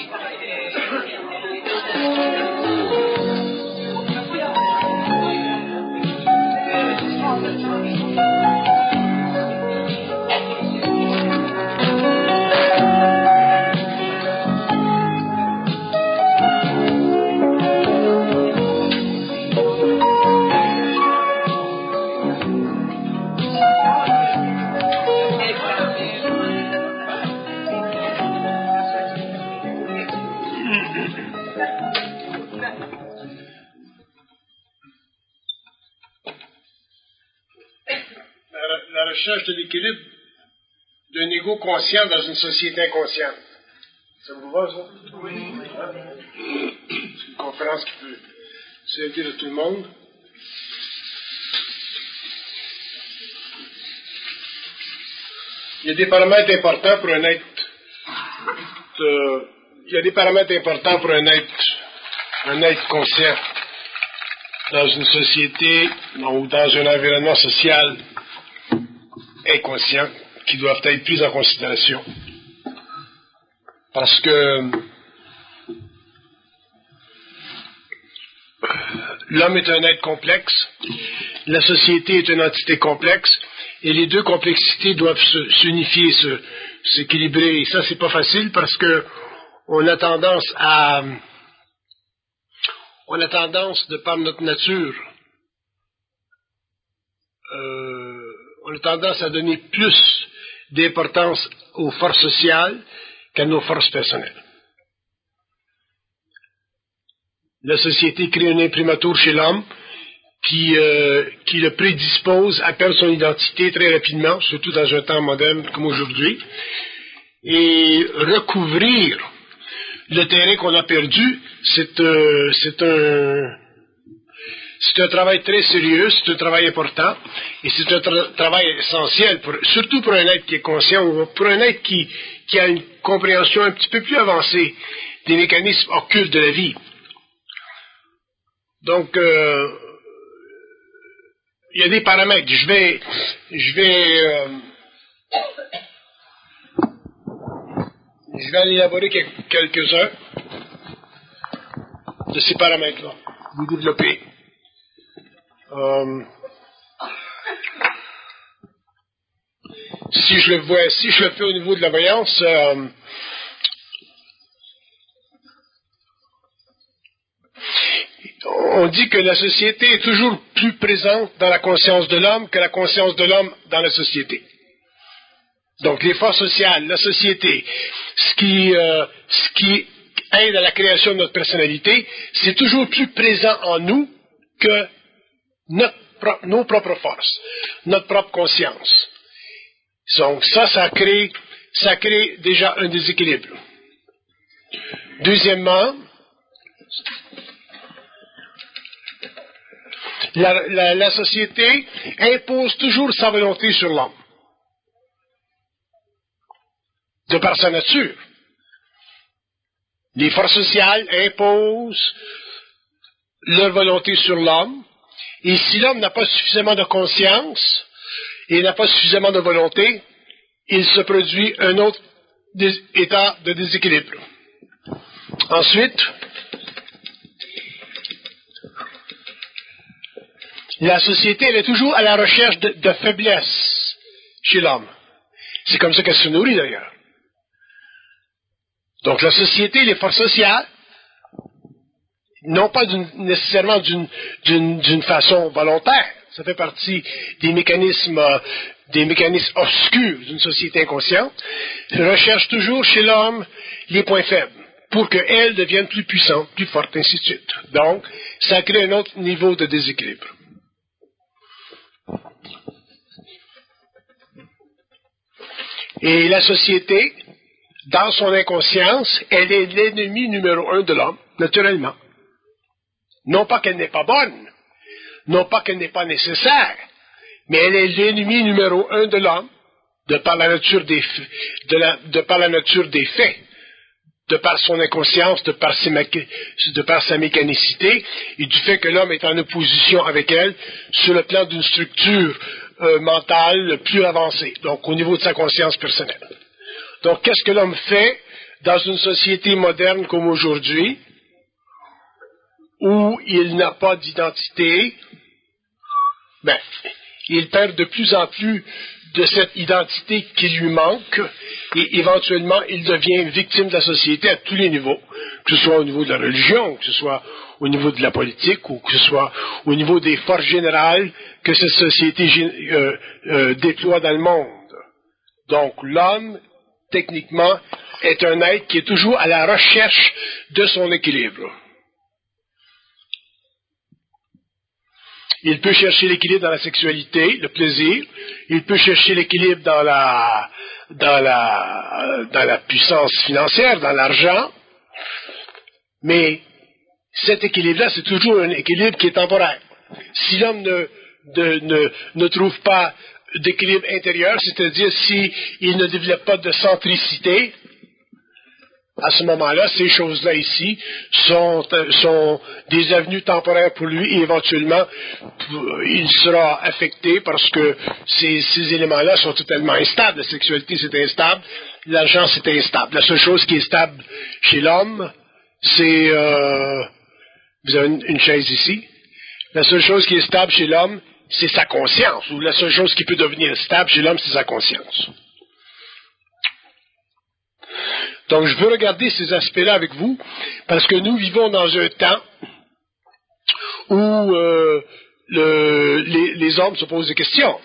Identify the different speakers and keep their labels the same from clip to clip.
Speaker 1: La recherche de l'équilibre d'un ego conscient dans une société inconsciente. Ça vous va, ça? Oui. C'est une conférence qui peut servir à tout le monde. Il y a des paramètres importants pour un être. Il y a des paramètres importants pour un être conscient dans une société ou dans un environnement social inconscient qui doivent être pris en considération. Parce que l'homme est un être complexe, la société est une entité complexe, et les deux complexités doivent s'unifier, s'équilibrer. Et ça, c'est pas facile parce que on a tendance, de par notre nature, on a tendance à donner plus d'importance aux forces sociales qu'à nos forces personnelles. La société crée un imprimatur chez l'homme qui le prédispose à perdre son identité très rapidement, surtout dans un temps moderne comme aujourd'hui, et recouvrir le terrain qu'on a perdu, c'est un travail très sérieux, c'est un travail important, et c'est un travail essentiel, surtout pour un être qui est conscient, ou pour un être qui a une compréhension un petit peu plus avancée des mécanismes occultes de la vie. Donc, il y a des paramètres. Je vais en élaborer quelques-uns de ces paramètres-là, vous développer. Si je le fais au niveau de la voyance, on dit que la société est toujours plus présente dans la conscience de l'homme que la conscience de l'homme dans la société. Donc, les forces sociales, la société, ce qui aide à la création de notre personnalité, c'est toujours plus présent en nous que nos propres forces, notre propre conscience. Donc, ça crée déjà un déséquilibre. Deuxièmement, la société impose toujours sa volonté sur l'homme, de par sa nature. Les forces sociales imposent leur volonté sur l'homme, et si l'homme n'a pas suffisamment de conscience et n'a pas suffisamment de volonté, il se produit un autre état de déséquilibre. Ensuite, la société, elle est toujours à la recherche de faiblesse chez l'homme. C'est comme ça qu'elle se nourrit d'ailleurs. Donc la société, les forces sociales, non pas nécessairement d'une façon volontaire, ça fait partie des mécanismes obscurs d'une société inconsciente, recherchent toujours chez l'homme les points faibles pour qu'elle devienne plus puissante, plus forte, ainsi de suite. Donc, ça crée un autre niveau de déséquilibre. Et la société, dans son inconscience, elle est l'ennemi numéro 1 de l'homme, naturellement. Non pas qu'elle n'est pas bonne, non pas qu'elle n'est pas nécessaire, mais elle est l'ennemi numéro 1 de l'homme, de par la nature des faits, de par son inconscience, de par sa mécanicité, et du fait que l'homme est en opposition avec elle sur le plan d'une structure mentale plus avancée, donc au niveau de sa conscience personnelle. Donc, qu'est-ce que l'homme fait dans une société moderne comme aujourd'hui, où il n'a pas d'identité, il perd de plus en plus de cette identité qui lui manque, et éventuellement, il devient victime de la société à tous les niveaux, que ce soit au niveau de la religion, que ce soit au niveau de la politique, ou que ce soit au niveau des forces générales que cette société déploie dans le monde. Donc, l'homme, techniquement, est un être qui est toujours à la recherche de son équilibre. Il peut chercher l'équilibre dans la sexualité, le plaisir. Il peut chercher l'équilibre dans la puissance financière, dans l'argent. Mais cet équilibre-là, c'est toujours un équilibre qui est temporaire. Si l'homme ne trouve pas d'équilibre intérieur, c'est-à-dire s'il ne développe pas de centricité, à ce moment-là, ces choses-là ici sont des avenues temporaires pour lui et éventuellement, il sera affecté parce que ces éléments-là sont totalement instables. La sexualité, c'est instable. L'argent, c'est instable. La seule chose qui est stable chez l'homme, c'est... vous avez une chaise ici. La seule chose qui est stable chez l'homme, c'est sa conscience. Ou la seule chose qui peut devenir stable chez l'homme, c'est sa conscience. Donc, je veux regarder ces aspects-là avec vous, parce que nous vivons dans un temps où les hommes se posent des questions.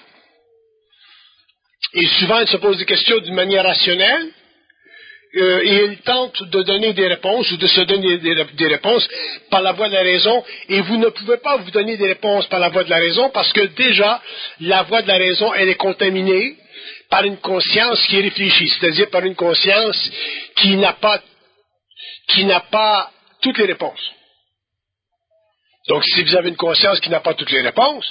Speaker 1: Et souvent, ils se posent des questions d'une manière rationnelle, et ils tentent de donner des réponses, ou de se donner des réponses par la voie de la raison, et vous ne pouvez pas vous donner des réponses par la voie de la raison, parce que déjà, la voie de la raison, elle est contaminée par une conscience qui est réfléchie, c'est-à-dire par une conscience qui n'a pas toutes les réponses. Donc, si vous avez une conscience qui n'a pas toutes les réponses,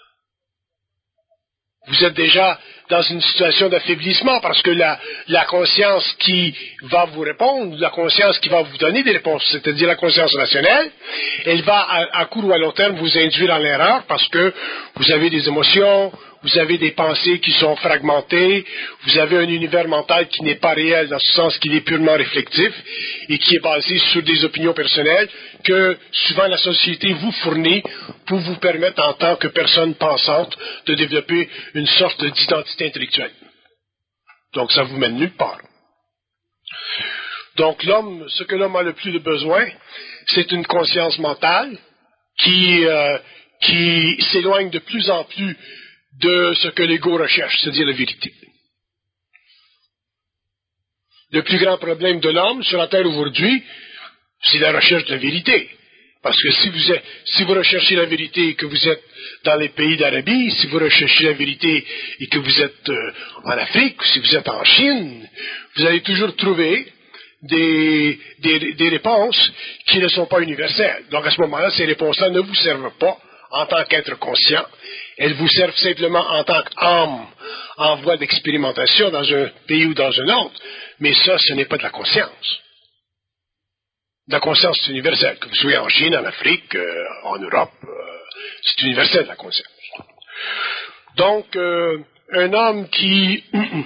Speaker 1: vous êtes déjà dans une situation d'affaiblissement parce que la conscience qui va vous répondre, la conscience qui va vous donner des réponses, c'est-à-dire la conscience rationnelle, elle va à court ou à long terme vous induire en l'erreur parce que vous avez des émotions, vous avez des pensées qui sont fragmentées, vous avez un univers mental qui n'est pas réel dans ce sens qu'il est purement réflectif et qui est basé sur des opinions personnelles que souvent la société vous fournit pour vous permettre en tant que personne pensante de développer une sorte d'identité intellectuelle. Donc ça vous mène nulle part. Donc l'homme, ce que l'homme a le plus de besoin, c'est une conscience mentale qui s'éloigne de plus en plus de ce que l'ego recherche, c'est-à-dire la vérité. Le plus grand problème de l'homme sur la Terre aujourd'hui, c'est la recherche de la vérité. Parce que si vous recherchez la vérité et que vous êtes dans les pays d'Arabie, si vous recherchez la vérité et que vous êtes en Afrique, ou si vous êtes en Chine, vous allez toujours trouver des réponses qui ne sont pas universelles. Donc à ce moment-là, ces réponses-là ne vous servent pas en tant qu'être conscient. Elles vous servent simplement en tant qu'âme en voie d'expérimentation dans un pays ou dans un autre. Mais ça, ce n'est pas de la conscience. La conscience, c'est universelle. Que vous soyez en Chine, en Afrique, en Europe, c'est universel, la conscience. Donc, un homme qui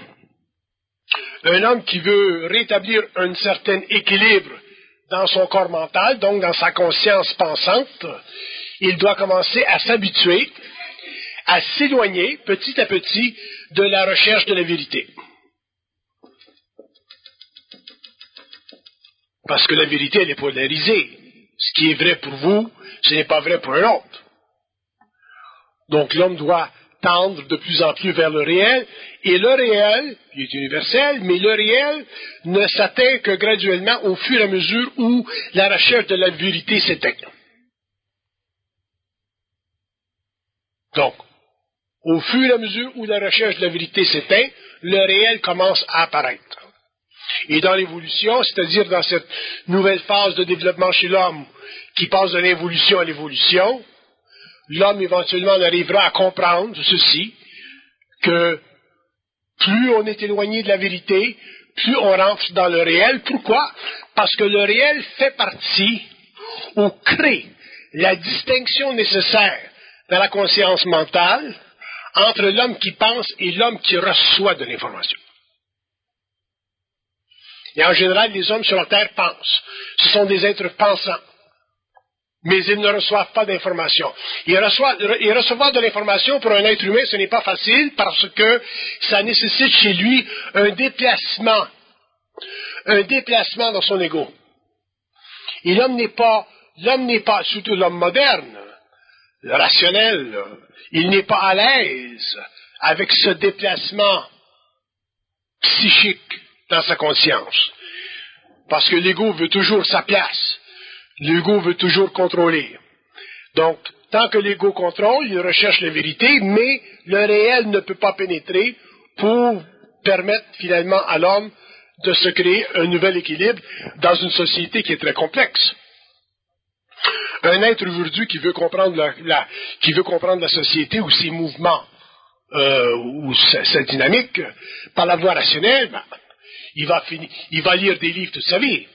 Speaker 1: veut rétablir un certain équilibre dans son corps mental, donc dans sa conscience pensante, il doit commencer à s'habituer, à s'éloigner petit à petit de la recherche de la vérité. Parce que la vérité, elle est polarisée. Ce qui est vrai pour vous, ce n'est pas vrai pour un autre. Donc l'homme doit tendre de plus en plus vers le réel, et le réel, il est universel, mais le réel ne s'atteint que graduellement au fur et à mesure où la recherche de la vérité s'éteint. Donc, au fur et à mesure où la recherche de la vérité s'éteint, le réel commence à apparaître. Et dans l'évolution, c'est-à-dire dans cette nouvelle phase de développement chez l'homme qui passe de l'involution à l'évolution, l'homme éventuellement arrivera à comprendre ceci, que plus on est éloigné de la vérité, plus on rentre dans le réel. Pourquoi? Parce que le réel fait partie ou crée la distinction nécessaire dans la conscience mentale entre l'homme qui pense et l'homme qui reçoit de l'information. Et en général, les hommes sur la Terre pensent. Ce sont des êtres pensants. Mais ils ne reçoivent pas d'informations. Et recevoir de l'information pour un être humain, ce n'est pas facile parce que ça nécessite chez lui un déplacement dans son ego. Et l'homme n'est pas, surtout l'homme moderne, le rationnel, il n'est pas à l'aise avec ce déplacement psychique dans sa conscience. Parce que l'ego veut toujours sa place. L'ego veut toujours contrôler. Donc, tant que l'ego contrôle, il recherche la vérité, mais le réel ne peut pas pénétrer pour permettre finalement à l'homme de se créer un nouvel équilibre dans une société qui est très complexe. Un être aujourd'hui qui veut comprendre la société ou ses mouvements, ou sa dynamique, par la voie rationnelle, il va lire des livres toute sa vie.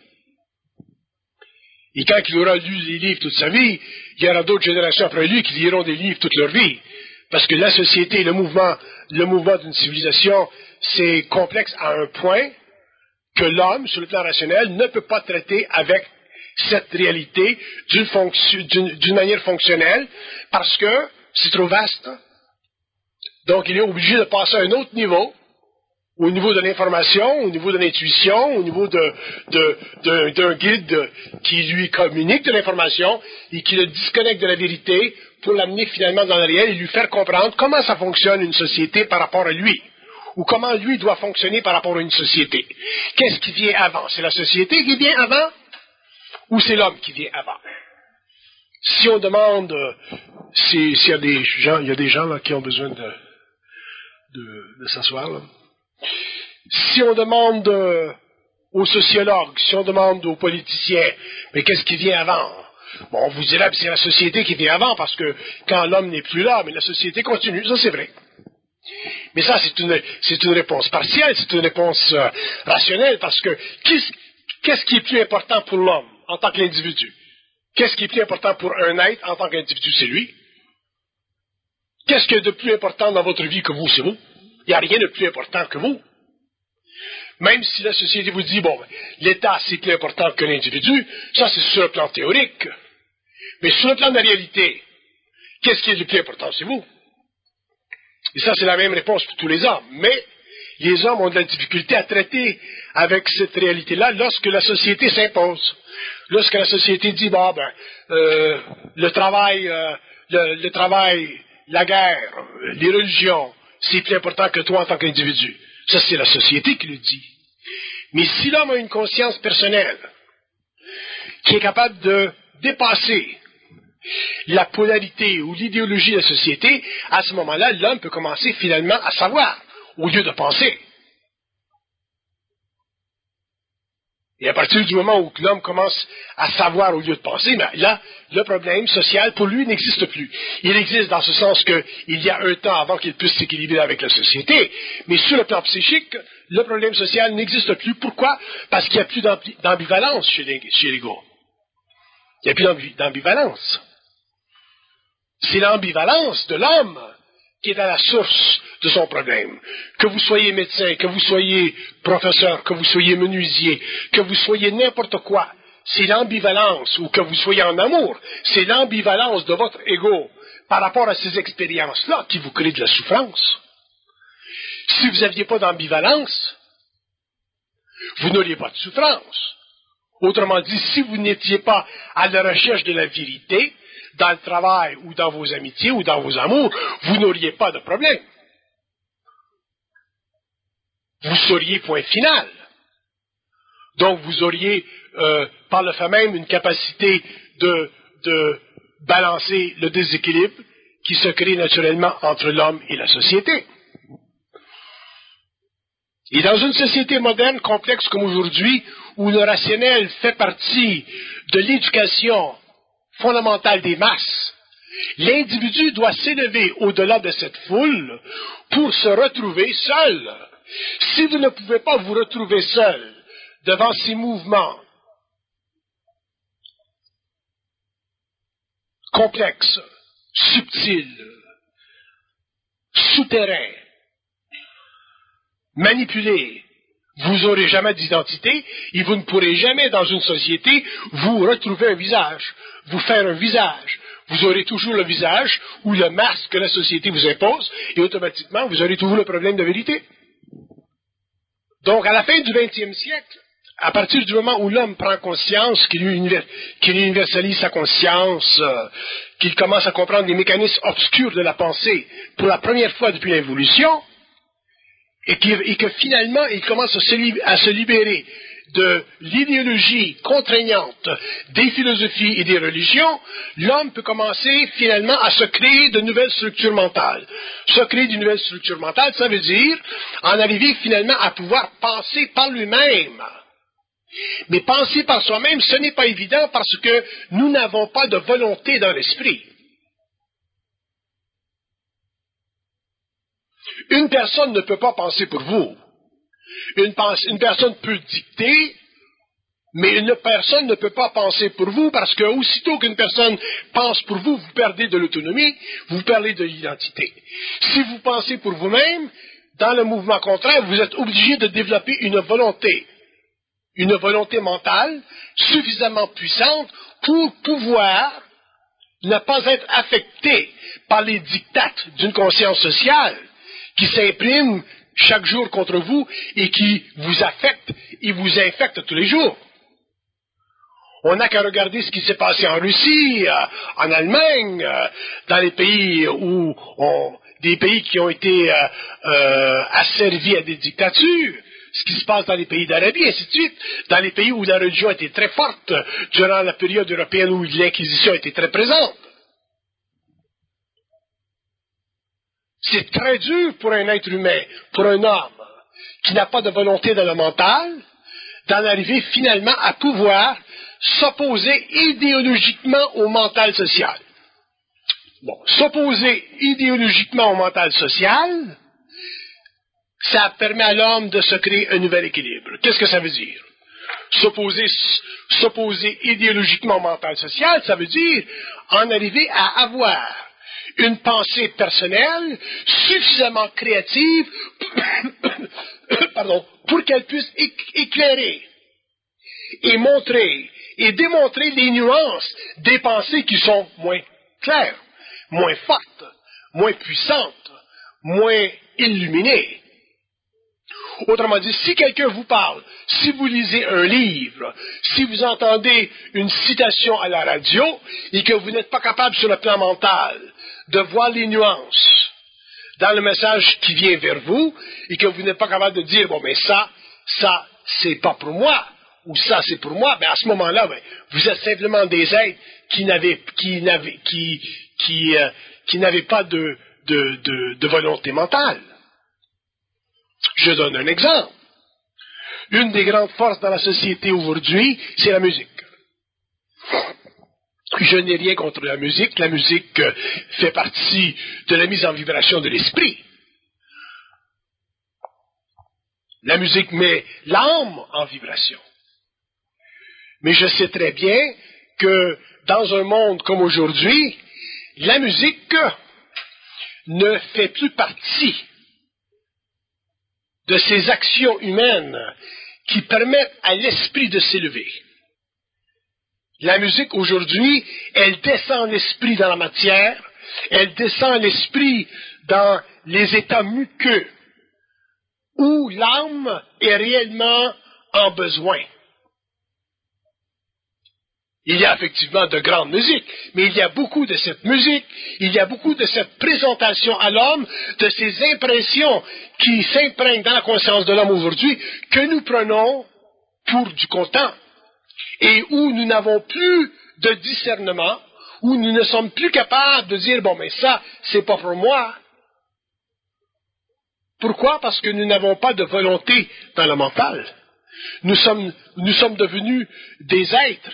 Speaker 1: Et quand il aura lu les livres toute sa vie, il y aura d'autres générations après lui qui liront des livres toute leur vie. Parce que la société, le mouvement d'une civilisation, c'est complexe à un point que l'homme, sur le plan rationnel, ne peut pas traiter avec cette réalité d'une manière fonctionnelle, parce que c'est trop vaste. Donc, il est obligé de passer à un autre niveau, au niveau de l'information, au niveau de l'intuition, au niveau d'un guide qui lui communique de l'information et qui le disconnecte de la vérité pour l'amener finalement dans le réel et lui faire comprendre comment ça fonctionne une société par rapport à lui, ou comment lui doit fonctionner par rapport à une société. Qu'est-ce qui vient avant? C'est la société qui vient avant ou c'est l'homme qui vient avant? Si on demande, s'il y a des gens là, qui ont besoin de s'asseoir, là. Si on demande aux sociologues, si on demande aux politiciens, mais qu'est-ce qui vient avant? Bon, on vous dira que c'est la société qui vient avant, parce que quand l'homme n'est plus là, mais la société continue, ça c'est vrai. Mais ça, c'est une réponse partielle, c'est une réponse rationnelle, parce que qu'est-ce qui est plus important pour l'homme en tant qu'individu? Qu'est-ce qui est plus important pour un être en tant qu'individu? C'est lui. Qu'est-ce qu'il y a de plus important dans votre vie que vous? C'est vous. Il n'y a rien de plus important que vous. Même si la société vous dit, bon, l'État c'est plus important que l'individu, ça c'est sur le plan théorique. Mais sur le plan de la réalité, qu'est-ce qui est le plus important? C'est vous. Et ça c'est la même réponse pour tous les hommes. Mais les hommes ont de la difficulté à traiter avec cette réalité-là lorsque la société s'impose. Lorsque la société dit, bon, le travail, la guerre, les religions, c'est plus important que toi en tant qu'individu. Ça, c'est la société qui le dit. Mais si l'homme a une conscience personnelle qui est capable de dépasser la polarité ou l'idéologie de la société, à ce moment-là, l'homme peut commencer finalement à savoir, au lieu de penser. Et à partir du moment où l'homme commence à savoir au lieu de penser, ben là, le problème social, pour lui, n'existe plus. Il existe dans ce sens qu'il y a un temps avant qu'il puisse s'équilibrer avec la société, mais sur le plan psychique, le problème social n'existe plus. Pourquoi? Parce qu'il n'y a plus d'ambivalence chez l'ego. Il n'y a plus d'ambivalence. C'est l'ambivalence de l'homme qui est à la source de son problème. Que vous soyez médecin, que vous soyez professeur, que vous soyez menuisier, que vous soyez n'importe quoi, c'est l'ambivalence, ou que vous soyez en amour, c'est l'ambivalence de votre ego par rapport à ces expériences-là qui vous crée de la souffrance. Si vous n'aviez pas d'ambivalence, vous n'auriez pas de souffrance. Autrement dit, si vous n'étiez pas à la recherche de la vérité, dans le travail ou dans vos amitiés ou dans vos amours, vous n'auriez pas de problème. Vous seriez point final. Donc vous auriez, par le fait même, une capacité de balancer le déséquilibre qui se crée naturellement entre l'homme et la société. Et dans une société moderne, complexe comme aujourd'hui, où le rationnel fait partie de l'éducation fondamentale des masses, l'individu doit s'élever au-delà de cette foule pour se retrouver seul. Si vous ne pouvez pas vous retrouver seul devant ces mouvements complexes, subtils, souterrains, manipulés, vous n'aurez jamais d'identité et vous ne pourrez jamais, dans une société, vous retrouver un visage, vous faire un visage. Vous aurez toujours le visage ou le masque que la société vous impose et automatiquement, vous aurez toujours le problème de vérité. Donc, à la fin du 20e siècle, à partir du moment où l'homme prend conscience, qu'il universalise sa conscience, qu'il commence à comprendre les mécanismes obscurs de la pensée pour la première fois depuis l'évolution, et que finalement il commence à se libérer de l'idéologie contraignante des philosophies et des religions, l'homme peut commencer finalement à se créer de nouvelles structures mentales. Se créer de nouvelles structures mentales, ça veut dire en arriver finalement à pouvoir penser par lui-même. Mais penser par soi-même, ce n'est pas évident parce que nous n'avons pas de volonté dans l'esprit. Une personne ne peut pas penser pour vous. Une personne peut dicter, mais une personne ne peut pas penser pour vous parce que aussitôt qu'une personne pense pour vous, vous perdez de l'autonomie, vous perdez de l'identité. Si vous pensez pour vous-même, dans le mouvement contraire, vous êtes obligé de développer une volonté mentale suffisamment puissante pour pouvoir ne pas être affecté par les dictates d'une conscience sociale qui s'imprime chaque jour contre vous et qui vous affecte et vous infecte tous les jours. On n'a qu'à regarder ce qui s'est passé en Russie, en Allemagne, dans les pays des pays qui ont été asservis à des dictatures, ce qui se passe dans les pays d'Arabie, et ainsi de suite, dans les pays où la religion était très forte, durant la période européenne où l'Inquisition était très présente. C'est très dur pour un être humain, pour un homme, qui n'a pas de volonté dans le mental, d'en arriver finalement à pouvoir s'opposer idéologiquement au mental social. Bon, s'opposer idéologiquement au mental social, ça permet à l'homme de se créer un nouvel équilibre. Qu'est-ce que ça veut dire? S'opposer idéologiquement au mental social, ça veut dire en arriver à avoir une pensée personnelle suffisamment créative pour qu'elle puisse éclairer et montrer et démontrer les nuances des pensées qui sont moins claires, moins fortes, moins puissantes, moins illuminées. Autrement dit, si quelqu'un vous parle, si vous lisez un livre, si vous entendez une citation à la radio et que vous n'êtes pas capable sur le plan mental de voir les nuances dans le message qui vient vers vous et que vous n'êtes pas capable de dire, bon, mais ça, c'est pas pour moi, ou ça, c'est pour moi, ben à ce moment-là, ben, vous êtes simplement des êtres qui n'avaient pas de volonté mentale. Je donne un exemple. Une des grandes forces dans la société aujourd'hui, c'est la musique. Je n'ai rien contre la musique. La musique fait partie de la mise en vibration de l'esprit. La musique met l'âme en vibration. Mais je sais très bien que dans un monde comme aujourd'hui, la musique ne fait plus partie de ces actions humaines qui permettent à l'esprit de s'élever. La musique aujourd'hui, elle descend l'esprit dans la matière, elle descend l'esprit dans les états muqueux, où l'âme est réellement en besoin. Il y a effectivement de grandes musiques, mais il y a beaucoup de cette musique, il y a beaucoup de cette présentation à l'homme, de ces impressions qui s'imprègnent dans la conscience de l'homme aujourd'hui, que nous prenons pour du content, et où nous n'avons plus de discernement, où nous ne sommes plus capables de dire, bon, mais ça, c'est pas pour moi. Pourquoi? Parce que nous n'avons pas de volonté dans le mental. Nous sommes devenus des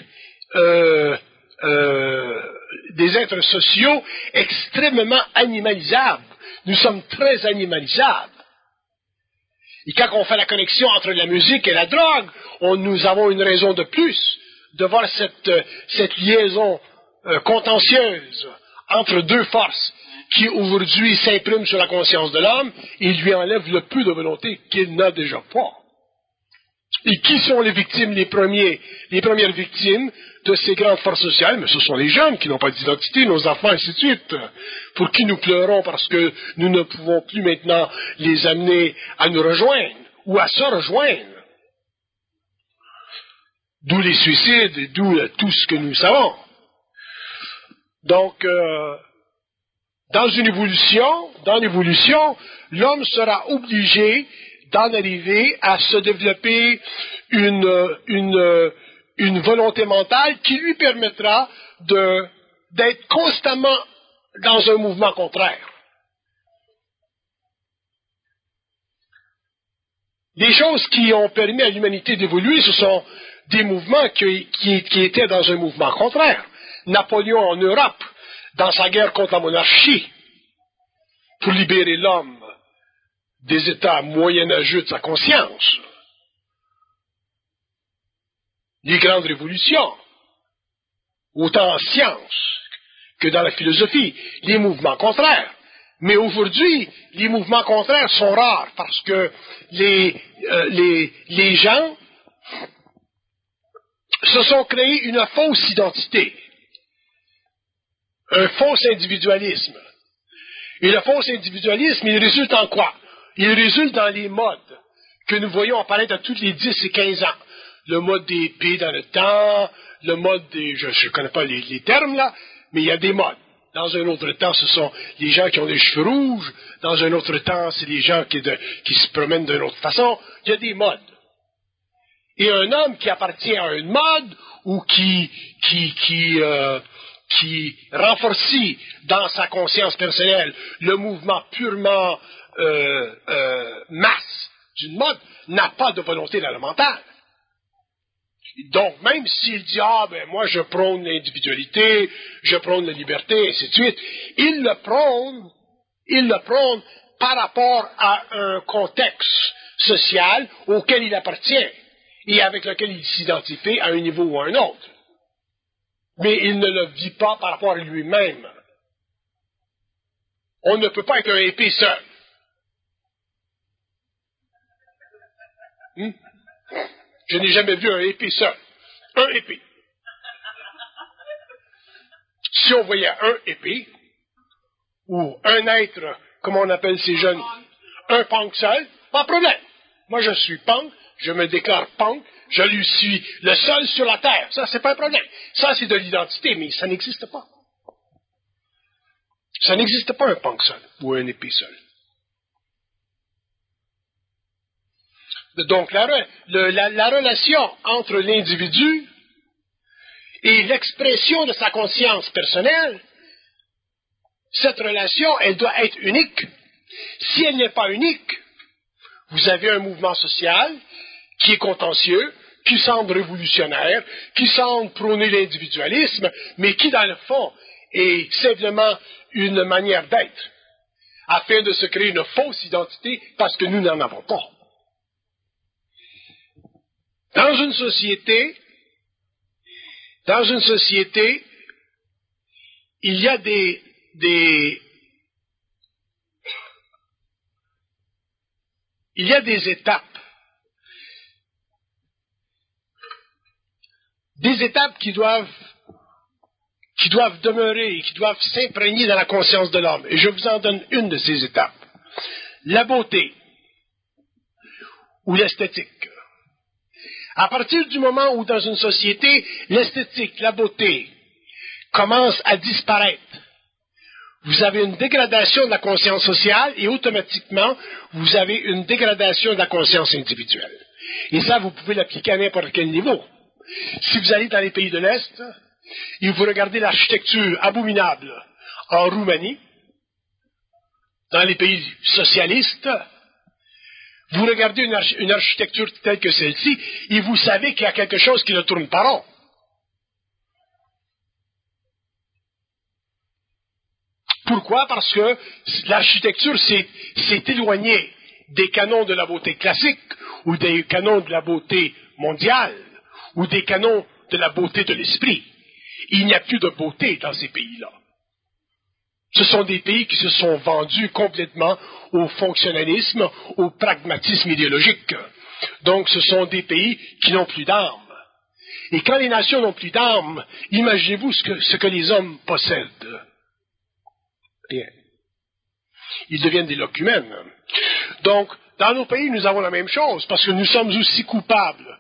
Speaker 1: êtres sociaux extrêmement animalisables. Nous sommes très animalisables. Et quand on fait la connexion entre la musique et la drogue, nous avons une raison de plus de voir cette liaison contentieuse entre deux forces qui aujourd'hui s'impriment sur la conscience de l'homme et lui enlèvent le peu de volonté qu'il n'a déjà pas. Et qui sont les victimes, les premières victimes de ces grandes forces sociales? Mais ce sont les jeunes qui n'ont pas d'identité, nos enfants, ainsi de suite. Pour qui nous pleurons parce que nous ne pouvons plus maintenant les amener à nous rejoindre ou à se rejoindre. D'où les suicides et d'où tout ce que nous savons. Donc, dans l'évolution, l'homme sera obligé d'en arriver à se développer une volonté mentale qui lui permettra d'être constamment dans un mouvement contraire. Les choses qui ont permis à l'humanité d'évoluer, ce sont des mouvements qui étaient dans un mouvement contraire. Napoléon en Europe, dans sa guerre contre la monarchie, pour libérer l'homme des états moyenâgeux de sa conscience. Les grandes révolutions, autant en science que dans la philosophie, les mouvements contraires. Mais aujourd'hui, les mouvements contraires sont rares parce que les gens se sont créés une fausse identité, un faux individualisme. Et le faux individualisme, il résulte en quoi? Il résulte dans les modes que nous voyons apparaître à tous les 10 et 15 ans. Le mode des épées dans le temps, le mode des... Je ne connais pas les termes là, mais il y a des modes. Dans un autre temps, ce sont les gens qui ont des cheveux rouges. Dans un autre temps, c'est les gens qui se promènent d'une autre façon. Il y a des modes. Et un homme qui appartient à une mode ou qui renforce dans sa conscience personnelle le mouvement purement masse d'une mode, n'a pas de volonté élémentaire. Donc, même s'il dit, moi je prône l'individualité, je prône la liberté, ainsi de suite, il le prône par rapport à un contexte social auquel il appartient et avec lequel il s'identifie à un niveau ou à un autre. Mais il ne le vit pas par rapport à lui-même. On ne peut pas être un épée seul. Je n'ai jamais vu un épée seul. Un épée. Si on voyait un épée, ou un être, comment on appelle ces jeunes, un punk seul, pas de problème. Moi, je suis punk, je me déclare punk, je lui suis le seul sur la terre. Ça, c'est pas un problème. Ça, c'est de l'identité, mais ça n'existe pas. Ça n'existe pas un punk seul, ou un épée seul. Donc, la relation entre l'individu et l'expression de sa conscience personnelle, cette relation, elle doit être unique. Si elle n'est pas unique, vous avez un mouvement social qui est contentieux, qui semble révolutionnaire, qui semble prôner l'individualisme, mais qui, dans le fond, est simplement une manière d'être, afin de se créer une fausse identité parce que nous n'en avons pas. Dans une société, il y a des étapes. Des étapes qui doivent demeurer et qui doivent s'imprégner dans la conscience de l'homme. Et je vous en donne une de ces étapes. La beauté ou l'esthétique. À partir du moment où, dans une société, l'esthétique, la beauté, commence à disparaître, vous avez une dégradation de la conscience sociale et automatiquement, vous avez une dégradation de la conscience individuelle. Et ça, vous pouvez l'appliquer à n'importe quel niveau. Si vous allez dans les pays de l'Est et vous regardez l'architecture abominable en Roumanie, dans les pays socialistes, vous regardez une architecture telle que celle-ci, et vous savez qu'il y a quelque chose qui ne tourne pas rond. Pourquoi? Parce que l'architecture s'est éloignée des canons de la beauté classique, ou des canons de la beauté mondiale, ou des canons de la beauté de l'esprit. Il n'y a plus de beauté dans ces pays-là. Ce sont des pays qui se sont vendus complètement au fonctionnalisme, au pragmatisme idéologique. Donc, ce sont des pays qui n'ont plus d'armes. Et quand les nations n'ont plus d'armes, imaginez-vous ce que les hommes possèdent. Rien. Ils deviennent des locumènes. Donc, dans nos pays, nous avons la même chose, parce que nous sommes aussi coupables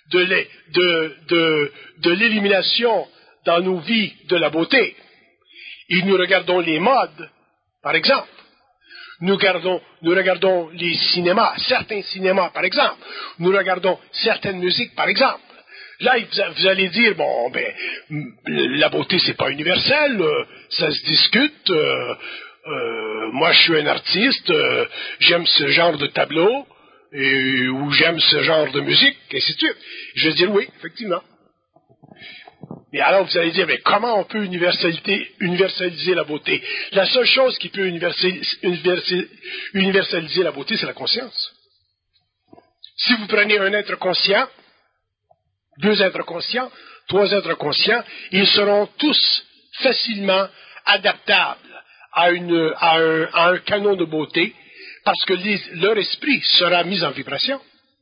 Speaker 1: de l'élimination dans nos vies de la beauté. Et nous regardons les modes, par exemple. Nous regardons les cinémas, certains cinémas, par exemple. Nous regardons certaines musiques, par exemple. Là, vous allez dire, bon, la beauté, c'est pas universel, ça se discute. Moi, je suis un artiste, j'aime ce genre de tableau, ou j'aime ce genre de musique, et ainsi de suite. Je vais dire oui, effectivement. Mais alors, vous allez dire, mais comment on peut universaliser la beauté? La seule chose qui peut universaliser la beauté, c'est la conscience. Si vous prenez un être conscient, 2 êtres conscients, 3 êtres conscients, ils seront tous facilement adaptables à un canon de beauté, parce que leur esprit sera mis en vibration.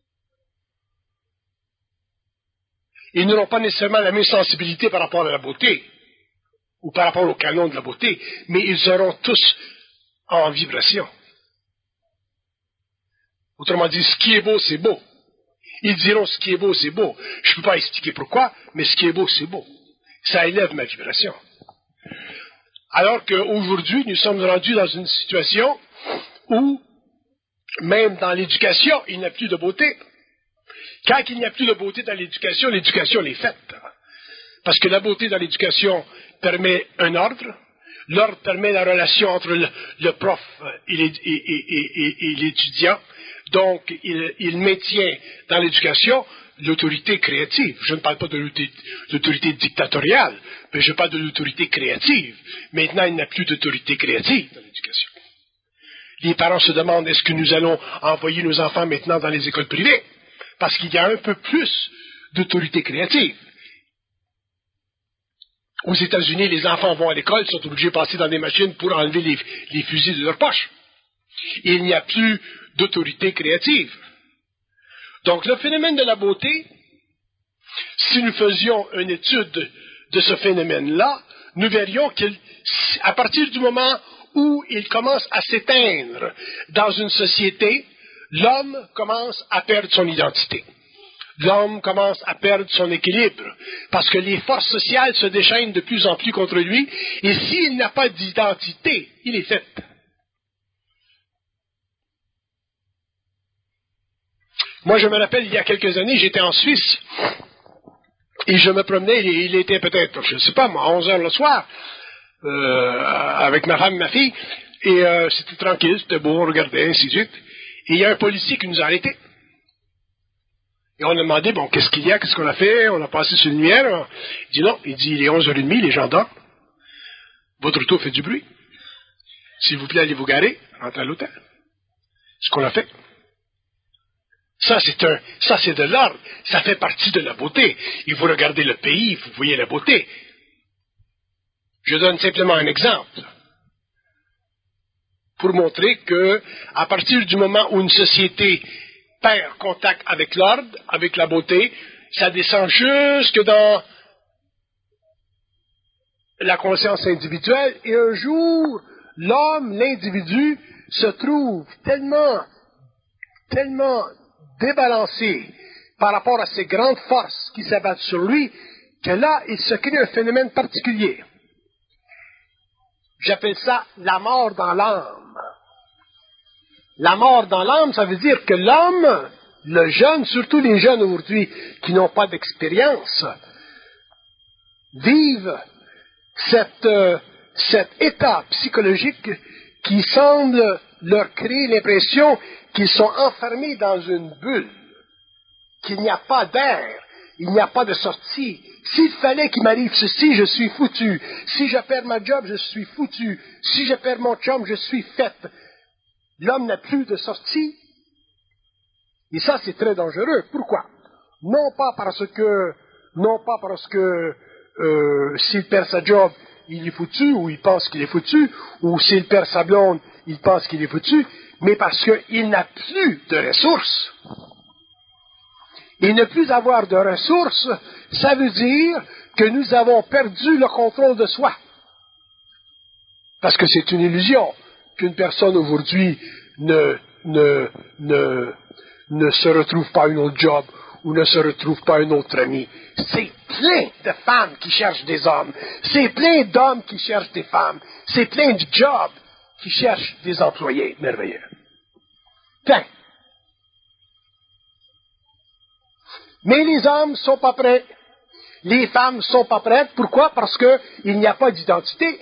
Speaker 1: Ils n'auront pas nécessairement la même sensibilité par rapport à la beauté, ou par rapport au canon de la beauté, mais ils seront tous en vibration. Autrement dit, ce qui est beau, c'est beau. Ils diront ce qui est beau, c'est beau. Je ne peux pas expliquer pourquoi, mais ce qui est beau, c'est beau. Ça élève ma vibration. Alors qu'aujourd'hui, nous sommes rendus dans une situation où, même dans l'éducation, il n'y a plus de beauté. Quand il n'y a plus de beauté dans l'éducation, l'éducation est faite. Parce que la beauté dans l'éducation permet un ordre. L'ordre permet la relation entre le prof et l'étudiant. Donc, il maintient dans l'éducation l'autorité créative. Je ne parle pas de l'autorité dictatoriale, mais je parle de l'autorité créative. Maintenant, il n'y a plus d'autorité créative dans l'éducation. Les parents se demandent, est-ce que nous allons envoyer nos enfants maintenant dans les écoles privées? Parce qu'il y a un peu plus d'autorité créative. Aux États-Unis, les enfants vont à l'école, sont obligés de passer dans des machines pour enlever les fusils de leur poche. Et il n'y a plus d'autorité créative. Donc, le phénomène de la beauté, si nous faisions une étude de ce phénomène-là, nous verrions qu'à partir du moment où il commence à s'éteindre dans une société, l'homme commence à perdre son identité. L'homme commence à perdre son équilibre, parce que les forces sociales se déchaînent de plus en plus contre lui, et s'il n'a pas d'identité, il est fait. Moi, je me rappelle, il y a quelques années, j'étais en Suisse, et je me promenais, il était peut-être, je ne sais pas, moi, 11 heures le soir, avec ma femme et ma fille, et c'était tranquille, c'était beau, on regardait, ainsi de suite. Et il y a un policier qui nous a arrêtés. Et on a demandé, bon, qu'est-ce qu'il y a, qu'est-ce qu'on a fait, on a passé sur une lumière. Il dit non, il est 11h30, les gens dorment. Votre auto fait du bruit. S'il vous plaît, allez vous garer, rentrez à l'hôtel. Ce qu'on a fait. Ça, c'est de l'ordre. Ça fait partie de la beauté. Et vous regardez le pays, vous voyez la beauté. Je donne simplement un exemple. Pour montrer que, à partir du moment où une société perd contact avec l'ordre, avec la beauté, ça descend jusque dans la conscience individuelle, et un jour, l'homme, l'individu, se trouve tellement débalancé par rapport à ces grandes forces qui s'abattent sur lui, que là, il se crée un phénomène particulier. J'appelle ça la mort dans l'âme. La mort dans l'âme, ça veut dire que l'homme, le jeune, surtout les jeunes aujourd'hui qui n'ont pas d'expérience, vivent cet état psychologique qui semble leur créer l'impression qu'ils sont enfermés dans une bulle, qu'il n'y a pas d'air, il n'y a pas de sortie. S'il fallait qu'il m'arrive ceci, je suis foutu. Si je perds ma job, je suis foutu. Si je perds mon chum, je suis faite. L'homme n'a plus de sortie. Et ça, c'est très dangereux. Pourquoi? Non pas parce que s'il perd sa job, il est foutu, ou il pense qu'il est foutu, ou s'il perd sa blonde, il pense qu'il est foutu, mais parce qu'il n'a plus de ressources. Et ne plus avoir de ressources, ça veut dire que nous avons perdu le contrôle de soi. Parce que c'est une illusion qu'une personne aujourd'hui ne se retrouve pas un autre job ou ne se retrouve pas un autre ami. C'est plein de femmes qui cherchent des hommes. C'est plein d'hommes qui cherchent des femmes. C'est plein de jobs qui cherchent des employés merveilleux. Plein. Mais les hommes sont pas prêts. Les femmes sont pas prêtes. Pourquoi? Parce qu'il n'y a pas d'identité.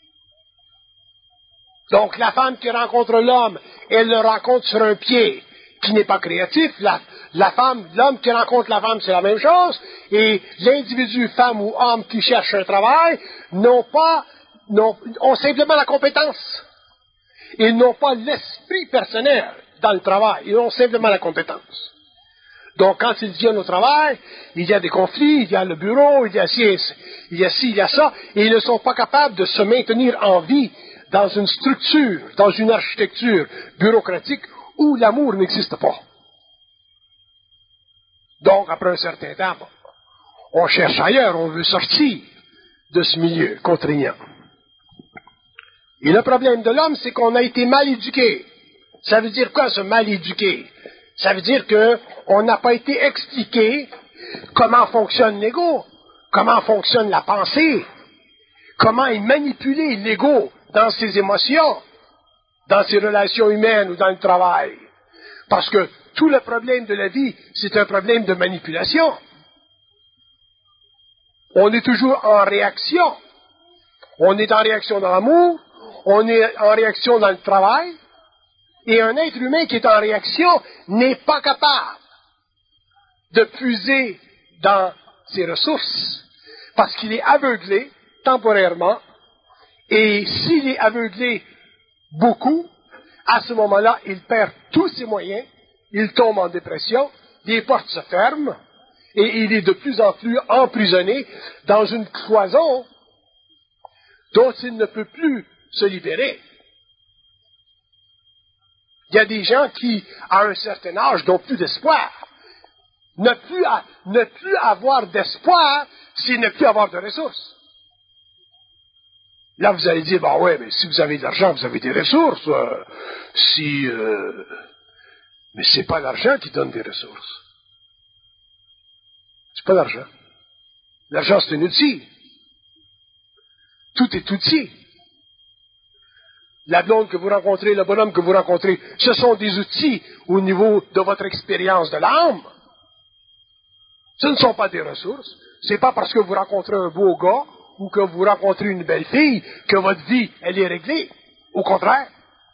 Speaker 1: Donc, la femme qui rencontre l'homme, elle le rencontre sur un pied qui n'est pas créatif. L'homme qui rencontre la femme, c'est la même chose. Et l'individu, femme ou homme qui cherche un travail, ont simplement la compétence. Ils n'ont pas l'esprit personnel dans le travail. Ils ont simplement la compétence. Donc, quand ils viennent au travail, il y a des conflits, il y a le bureau, il y a ci, il y a ça, et ils ne sont pas capables de se maintenir en vie dans une structure, dans une architecture bureaucratique où l'amour n'existe pas. Donc, après un certain temps, on cherche ailleurs, on veut sortir de ce milieu contraignant. Et le problème de l'homme, c'est qu'on a été mal éduqué. Ça veut dire quoi, ce mal éduqué? Ça veut dire qu'on n'a pas été expliqué comment fonctionne l'ego, comment fonctionne la pensée, comment est manipulé l'ego dans ses émotions, dans ses relations humaines ou dans le travail. Parce que tout le problème de la vie, c'est un problème de manipulation. On est toujours en réaction. On est en réaction dans l'amour, on est en réaction dans le travail, et un être humain qui est en réaction n'est pas capable de puiser dans ses ressources, parce qu'il est aveuglé temporairement, et s'il est aveuglé beaucoup, à ce moment-là, il perd tous ses moyens, il tombe en dépression, les portes se ferment, et il est de plus en plus emprisonné dans une cloison dont il ne peut plus se libérer. Il y a des gens qui, à un certain âge, n'ont plus d'espoir. Ne plus avoir d'espoir, c'est ne plus avoir de ressources. Là, vous allez dire, ben ouais, mais si vous avez de l'argent, vous avez des ressources. Mais c'est pas l'argent qui donne des ressources. C'est pas l'argent. L'argent, c'est un outil. Tout est outil. La blonde que vous rencontrez, le bonhomme que vous rencontrez, ce sont des outils au niveau de votre expérience de l'âme. Ce ne sont pas des ressources. C'est pas parce que vous rencontrez un beau gars ou que vous rencontrez une belle fille que votre vie, elle est réglée. Au contraire.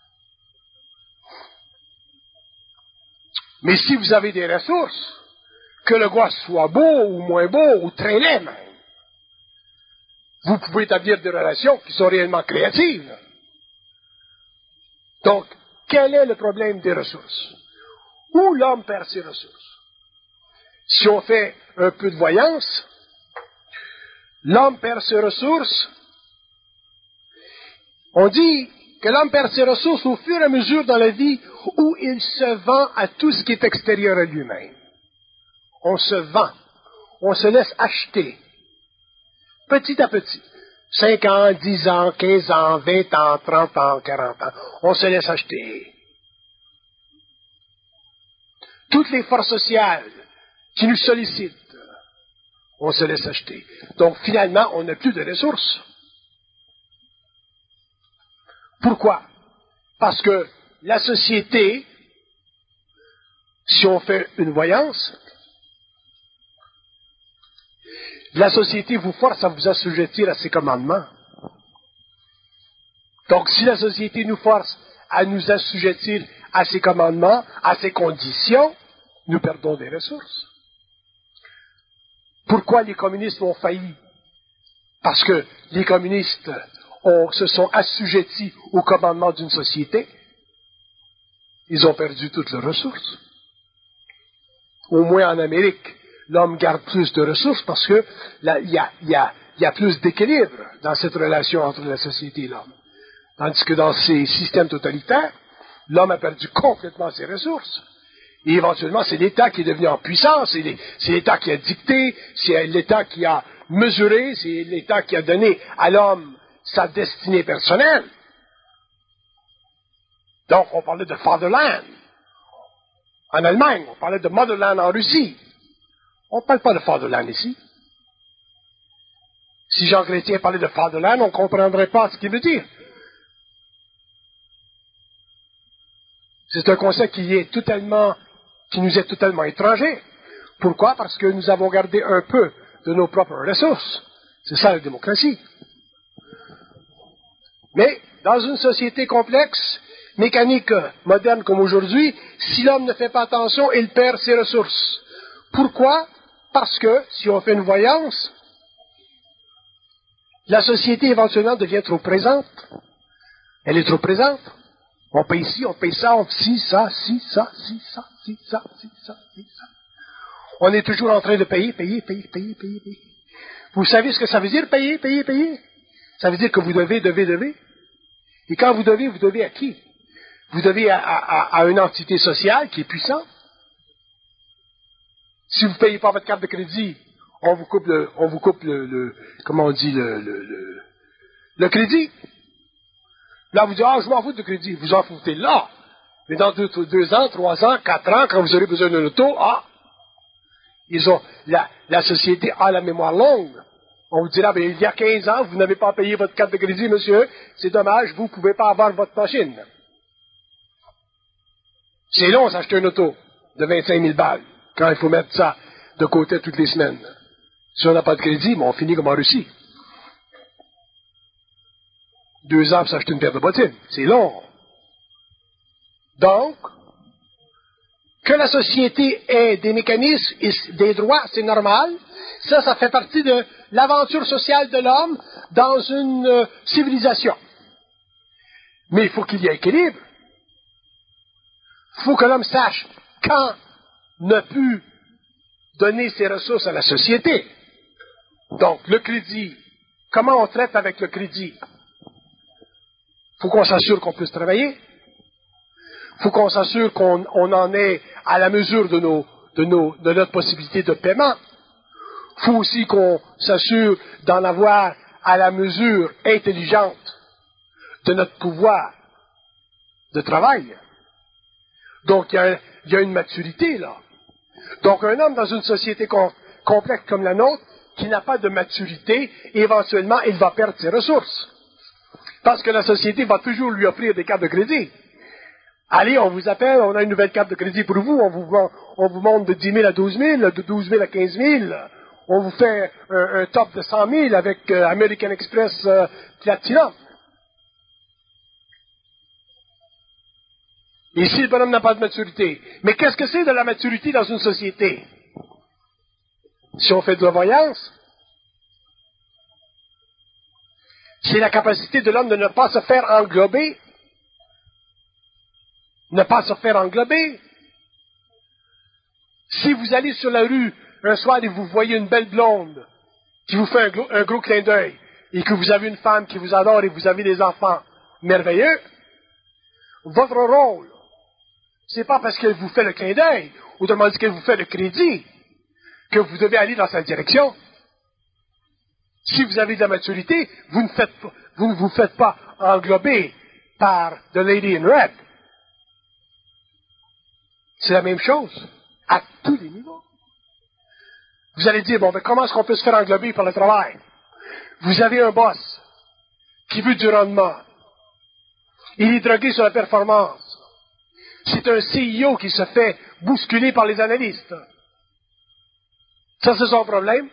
Speaker 1: Mais si vous avez des ressources, que le gars soit beau ou moins beau ou très laid même, vous pouvez établir des relations qui sont réellement créatives. Donc, quel est le problème des ressources? Où l'homme perd ses ressources? Si on fait un peu de voyance, l'homme perd ses ressources. On dit que l'homme perd ses ressources au fur et à mesure dans la vie où il se vend à tout ce qui est extérieur à lui-même. On se vend. On se laisse acheter. Petit à petit. 5 ans, 10 ans, 15 ans, 20 ans, 30 ans, 40 ans. On se laisse acheter. Toutes les forces sociales qui nous sollicitent, on se laisse acheter. Donc, finalement, on n'a plus de ressources. Pourquoi? Parce que la société, si on fait une voyance, la société vous force à vous assujettir à ses commandements. Donc, si la société nous force à nous assujettir à ses commandements, à ses conditions, nous perdons des ressources. Pourquoi les communistes ont failli? Parce que les communistes se sont assujettis aux commandements d'une société. Ils ont perdu toutes leurs ressources. Au moins en Amérique, l'homme garde plus de ressources parce que il y a plus d'équilibre dans cette relation entre la société et l'homme. Tandis que dans ces systèmes totalitaires, l'homme a perdu complètement ses ressources. Et éventuellement, c'est l'État qui est devenu en puissance, c'est l'État qui a dicté, c'est l'État qui a mesuré, c'est l'État qui a donné à l'homme sa destinée personnelle. Donc, on parlait de Fatherland en Allemagne, on parlait de Motherland en Russie. On ne parle pas de Fatherland ici. Si Jean Chrétien parlait de Fatherland, on ne comprendrait pas ce qu'il veut dire. C'est un concept qui nous est totalement étranger. Pourquoi? Parce que nous avons gardé un peu de nos propres ressources. C'est ça la démocratie. Mais, dans une société complexe, mécanique, moderne comme aujourd'hui, si l'homme ne fait pas attention, il perd ses ressources. Pourquoi? Parce que, si on fait une voyance, la société éventuellement devient trop présente. Elle est trop présente. On paye ci, on paye ça, on ci, ça, ci, ça, ci, ça, ci, ça, ci, ça, ci, ça. On est toujours en train de payer. Vous savez ce que ça veut dire, payer? Ça veut dire que vous devez. Et quand vous devez à qui? Vous devez à une entité sociale qui est puissante. Si vous ne payez pas votre carte de crédit, on vous coupe comment on dit, le crédit. Là, vous dites, je m'en fous de crédit. Vous en foutez là. Mais dans 2 ans, 3 ans, 4 ans, quand vous aurez besoin d'un auto, la société a la mémoire longue. On vous dira, il y a 15 ans, vous n'avez pas payé votre carte de crédit, monsieur. C'est dommage, vous ne pouvez pas avoir votre machine. C'est long, s'acheter une auto de 25 000 balles, quand il faut mettre ça de côté toutes les semaines. Si on n'a pas de crédit, on finit comme en Russie. 2 ans pour s'acheter une paire de bottines. C'est long. Donc, que la société ait des mécanismes et des droits, c'est normal. Ça fait partie de l'aventure sociale de l'homme dans une civilisation. Mais il faut qu'il y ait équilibre. Il faut que l'homme sache quand ne plus donner ses ressources à la société. Donc, le crédit, comment on traite avec le crédit? Il faut qu'on s'assure qu'on puisse travailler. Il faut qu'on s'assure qu'on en est à la mesure de notre possibilité de paiement. Il faut aussi qu'on s'assure d'en avoir à la mesure intelligente de notre pouvoir de travail. Donc, il y a une maturité, là. Donc, un homme dans une société complexe comme la nôtre, qui n'a pas de maturité, éventuellement, il va perdre ses ressources. Parce que la société va toujours lui offrir des cartes de crédit. Allez, on vous appelle, on a une nouvelle carte de crédit pour vous, on vous monte de 10 000 à 12 000, de 12 000 à 15 000, on vous fait un top de 100 000 avec American Express Platinum. Ici, le bonhomme n'a pas de maturité. Mais qu'est-ce que c'est de la maturité dans une société? Si on fait de la voyance, c'est la capacité de l'homme de ne pas se faire englober. Ne pas se faire englober. Si vous allez sur la rue un soir et vous voyez une belle blonde qui vous fait un gros clin d'œil et que vous avez une femme qui vous adore et vous avez des enfants merveilleux, votre rôle, c'est pas parce qu'elle vous fait le clin d'œil, autrement dit qu'elle vous fait le crédit, que vous devez aller dans sa direction. Si vous avez de la maturité, vous ne vous faites pas englober par The Lady in Red. C'est la même chose, à tous les niveaux. Vous allez dire, comment est-ce qu'on peut se faire englober par le travail? Vous avez un boss qui veut du rendement. Il est drogué sur la performance. C'est un CEO qui se fait bousculer par les analystes. Ça, c'est son problème.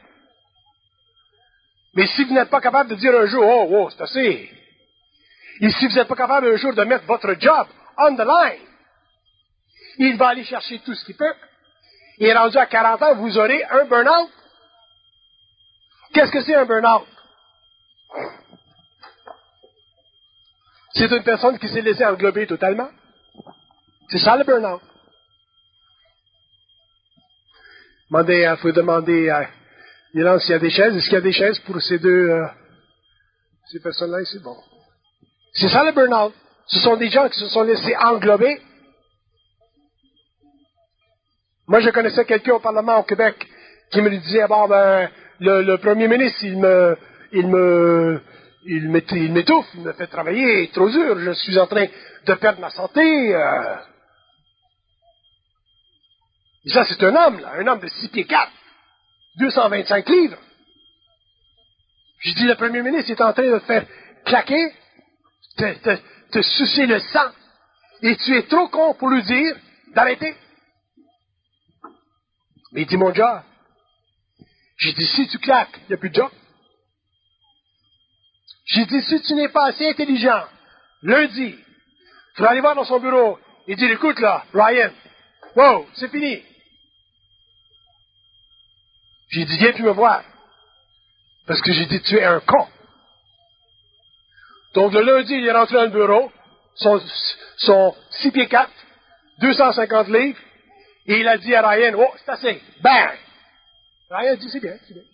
Speaker 1: Mais si vous n'êtes pas capable de dire un jour, oh, c'est assez. Et si vous n'êtes pas capable un jour de mettre votre job on the line, il va aller chercher tout ce qu'il peut. Et rendu à 40 ans, vous aurez un burn-out. Qu'est-ce que c'est un burn-out? C'est une personne qui s'est laissée englober totalement. C'est ça le burn-out. Il faut demander à Ilan s'il y a des chaises. Est-ce qu'il y a des chaises pour ces personnes-là ici? Bon. C'est ça le burn-out. Ce sont des gens qui se sont laissés englober. Moi, je connaissais quelqu'un au Parlement au Québec qui me disait, bon, ben, le premier ministre, il m'étouffe, il me fait travailler trop dur, je suis en train de perdre ma santé. Et ça, c'est un homme de 6 pieds 4, 225 livres. Je dis, le premier ministre est en train de te faire claquer, te sucer le sang, et tu es trop con pour lui dire d'arrêter. Mais il dit, mon job. J'ai dit, si tu claques, il n'y a plus de job. J'ai dit, si tu n'es pas assez intelligent, lundi, tu vas aller voir dans son bureau et dire, écoute là, Ryan, wow, c'est fini. J'ai dit, viens plus me voir. Parce que j'ai dit, tu es un con. Donc le lundi, il est rentré dans le bureau, son 6 pieds 4, 250 livres, et il a dit à Ryan, oh, c'est assez. Bang! Ryan a dit, c'est bien, c'est bien.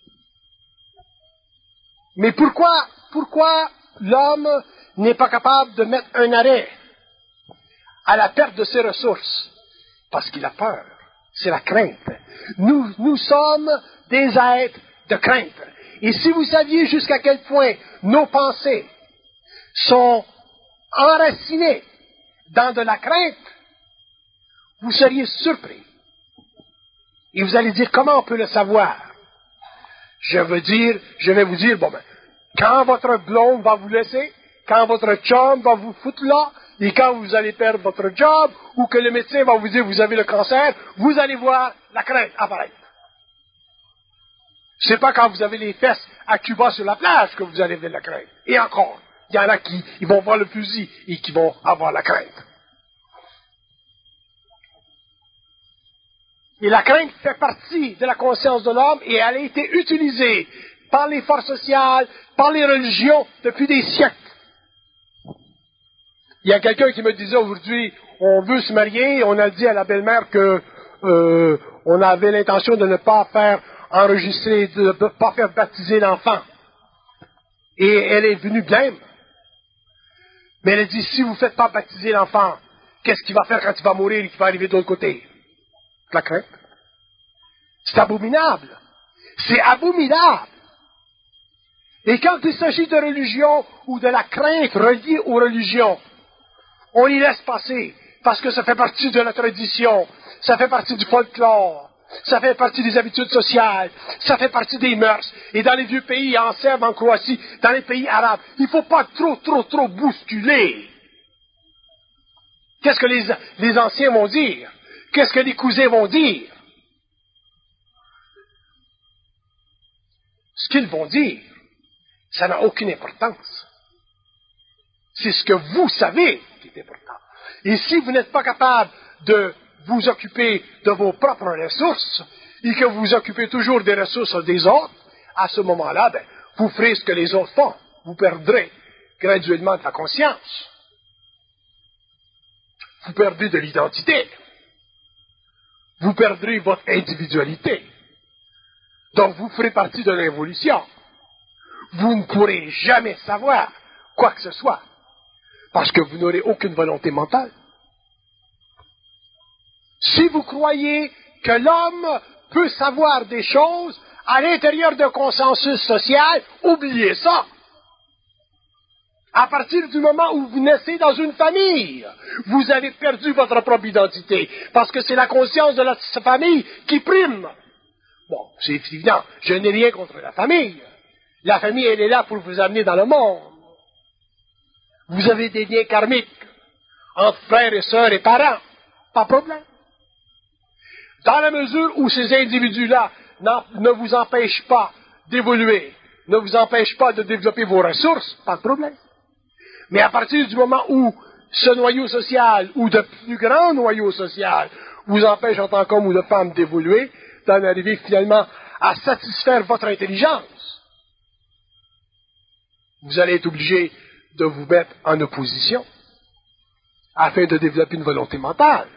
Speaker 1: Mais pourquoi l'homme n'est pas capable de mettre un arrêt à la perte de ses ressources? Parce qu'il a peur. C'est la crainte. Nous sommes des êtres de crainte. Et si vous saviez jusqu'à quel point nos pensées sont enracinées dans de la crainte, vous seriez surpris. Et vous allez dire, comment on peut le savoir? Je vais vous dire, bon ben, quand votre blonde va vous laisser, quand votre chum va vous foutre là, et quand vous allez perdre votre job, ou que le médecin va vous dire vous avez le cancer, vous allez voir la crainte apparaître. C'est pas quand vous avez les fesses à Cuba sur la plage que vous allez voir la crainte. Et encore, il y en a qui vont voir le fusil et qui vont avoir la crainte. Et la crainte fait partie de la conscience de l'homme et elle a été utilisée par les forces sociales, par les religions depuis des siècles. Il y a quelqu'un qui me disait aujourd'hui, on veut se marier, on a dit à la belle-mère que on avait l'intention de ne pas faire enregistrer, de ne pas faire baptiser l'enfant. Et elle est venue blême. Mais elle a dit, si vous ne faites pas baptiser l'enfant, qu'est-ce qu'il va faire quand il va mourir et qu'il va arriver de l'autre côté? La crainte. C'est abominable. C'est abominable. Et quand il s'agit de religion ou de la crainte reliée aux religions, on y laisse passer parce que ça fait partie de la tradition, ça fait partie du folklore, ça fait partie des habitudes sociales, ça fait partie des mœurs. Et dans les vieux pays, en Serbie, en Croatie, dans les pays arabes, il ne faut pas trop bousculer. Qu'est-ce que les anciens vont dire? Qu'est-ce que les cousins vont dire? Ce qu'ils vont dire, ça n'a aucune importance. C'est ce que vous savez qui est important. Et si vous n'êtes pas capable de vous occuper de vos propres ressources, et que vous vous occupez toujours des ressources des autres, à ce moment-là, ben, vous ferez ce que les autres font. Vous perdrez graduellement de la conscience. Vous perdrez de l'identité. Vous perdrez votre individualité. Donc vous ferez partie de l'évolution. Vous ne pourrez jamais savoir quoi que ce soit, parce que vous n'aurez aucune volonté mentale. Si vous croyez que l'homme peut savoir des choses à l'intérieur d'un consensus social, oubliez ça. À partir du moment où vous naissez dans une famille, vous avez perdu votre propre identité, parce que c'est la conscience de la famille qui prime. Bon, c'est évident, je n'ai rien contre la famille. La famille, elle est là pour vous amener dans le monde. Vous avez des liens karmiques entre frères et sœurs et parents. Pas de problème. Dans la mesure où ces individus-là ne vous empêchent pas d'évoluer, ne vous empêchent pas de développer vos ressources, pas de problème. Mais à partir du moment où ce noyau social, ou de plus grands noyaux social, vous empêche en tant qu'homme ou de femme d'évoluer, d'en arriver finalement à satisfaire votre intelligence, vous allez être obligé de vous mettre en opposition afin de développer une volonté mentale.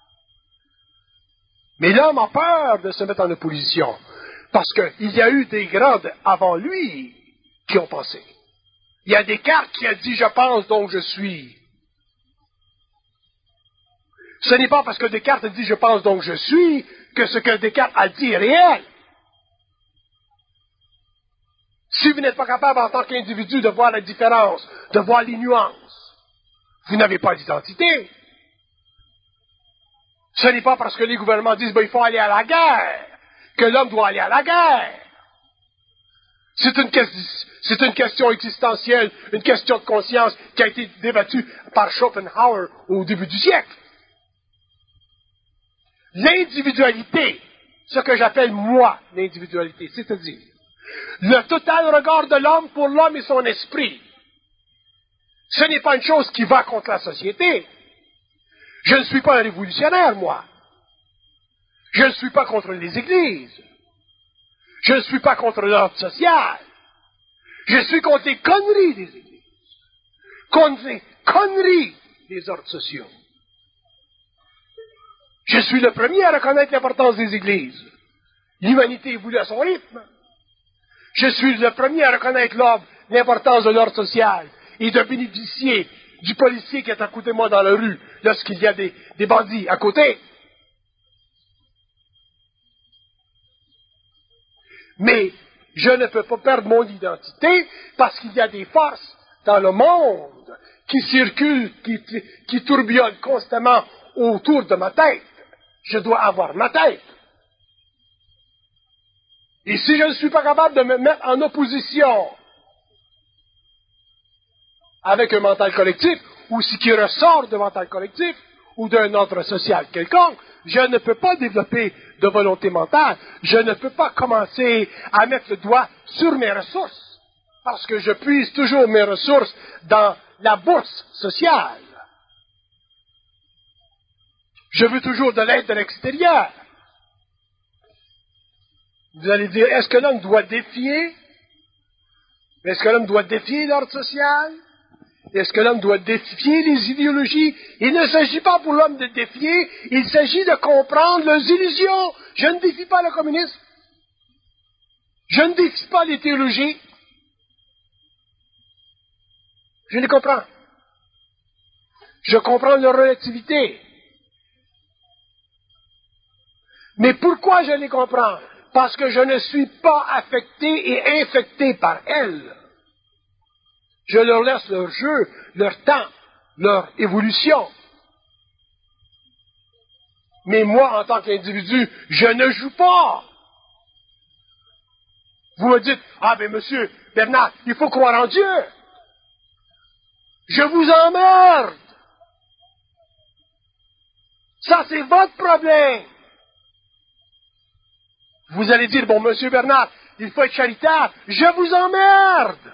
Speaker 1: Mais l'homme a peur de se mettre en opposition parce qu'il y a eu des grands avant lui qui ont pensé. Il y a Descartes qui a dit « je pense donc je suis ». Ce n'est pas parce que Descartes a dit « je pense donc je suis » que ce que Descartes a dit est réel. Si vous n'êtes pas capable en tant qu'individu de voir la différence, de voir les nuances, vous n'avez pas d'identité. Ce n'est pas parce que les gouvernements disent il faut aller à la guerre que l'homme doit aller à la guerre. C'est une question existentielle, une question de conscience qui a été débattue par Schopenhauer au début du siècle. L'individualité, ce que j'appelle moi l'individualité, c'est-à-dire le total regard de l'homme pour l'homme et son esprit, ce n'est pas une chose qui va contre la société. Je ne suis pas un révolutionnaire, moi. Je ne suis pas contre les églises. Je ne suis pas contre l'ordre social. Je suis contre les conneries des églises. Contre les conneries des ordres sociaux. Je suis le premier à reconnaître l'importance des églises. L'humanité évolue à son rythme. Je suis le premier à reconnaître l'importance de l'ordre social et de bénéficier du policier qui est à côté de moi dans la rue lorsqu'il y a des bandits à côté. Mais je ne peux pas perdre mon identité parce qu'il y a des forces dans le monde qui circulent, qui tourbillonnent constamment autour de ma tête. Je dois avoir ma tête. Et si je ne suis pas capable de me mettre en opposition avec un mental collectif, ou ce qui ressort de mental collectif, ou d'un ordre social quelconque, je ne peux pas développer de volonté mentale. Je ne peux pas commencer à mettre le doigt sur mes ressources, parce que je puise toujours mes ressources dans la bourse sociale. Je veux toujours de l'aide de l'extérieur. Vous allez dire, est-ce que l'homme doit défier? Est-ce que l'homme doit défier l'ordre social? Est-ce que l'homme doit défier les idéologies? Il ne s'agit pas pour l'homme de défier, il s'agit de comprendre leurs illusions. Je ne défie pas le communisme. Je ne défie pas les théologies. Je les comprends. Je comprends leur relativité. Mais pourquoi je les comprends? Parce que je ne suis pas affecté et infecté par elles. Je leur laisse leur jeu, leur temps, leur évolution. Mais moi, en tant qu'individu, je ne joue pas. Vous me dites, ah ben monsieur Bernard, il faut croire en Dieu. Je vous emmerde. Ça, c'est votre problème. Vous allez dire, bon, monsieur Bernard, il faut être charitable. Je vous emmerde.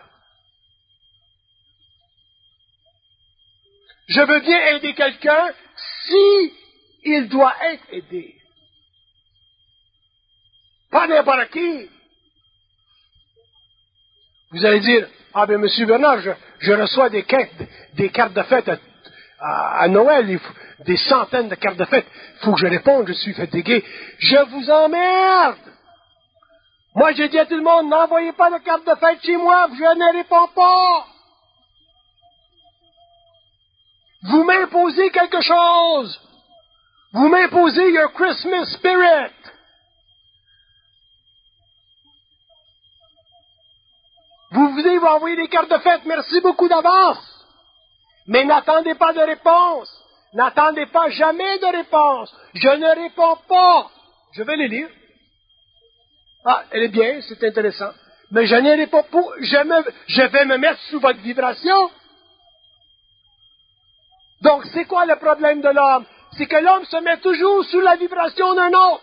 Speaker 1: Je veux bien aider quelqu'un si il doit être aidé. Pas n'importe qui. Vous allez dire, ah ben monsieur Bernard, je reçois des cartes de fête à Noël, des centaines de cartes de fête. Il faut que je réponde, je suis fatigué. Je vous emmerde. Moi, j'ai dit à tout le monde, n'envoyez pas de cartes de fête chez moi, je ne réponds pas. Vous m'imposez quelque chose. Vous m'imposez your Christmas spirit. Vous voulez vous envoyer des cartes de fête, merci beaucoup d'avance. Mais n'attendez pas de réponse. N'attendez pas jamais de réponse. Je ne réponds pas. Je vais les lire. Ah, elle est bien, c'est intéressant. Mais je ne réponds pas. Je vais me mettre sous votre vibration. Donc, c'est quoi le problème de l'homme? C'est que l'homme se met toujours sous la vibration d'un autre.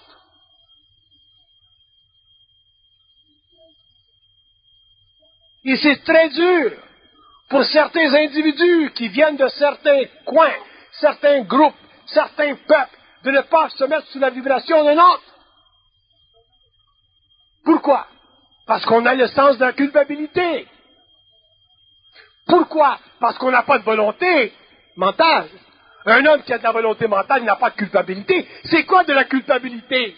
Speaker 1: Et c'est très dur pour certains individus qui viennent de certains coins, certains groupes, certains peuples, de ne pas se mettre sous la vibration d'un autre. Pourquoi? Parce qu'on a le sens de la culpabilité. Pourquoi? Parce qu'on n'a pas de volonté mentale. Un homme qui a de la volonté mentale, il n'a pas de culpabilité. C'est quoi de la culpabilité?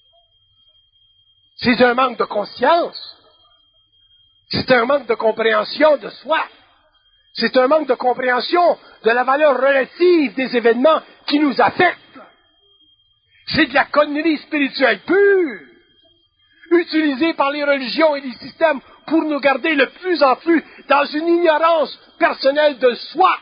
Speaker 1: C'est un manque de conscience. C'est un manque de compréhension de soi. C'est un manque de compréhension de la valeur relative des événements qui nous affectent. C'est de la connerie spirituelle pure, utilisée par les religions et les systèmes pour nous garder de plus en plus dans une ignorance personnelle de soi.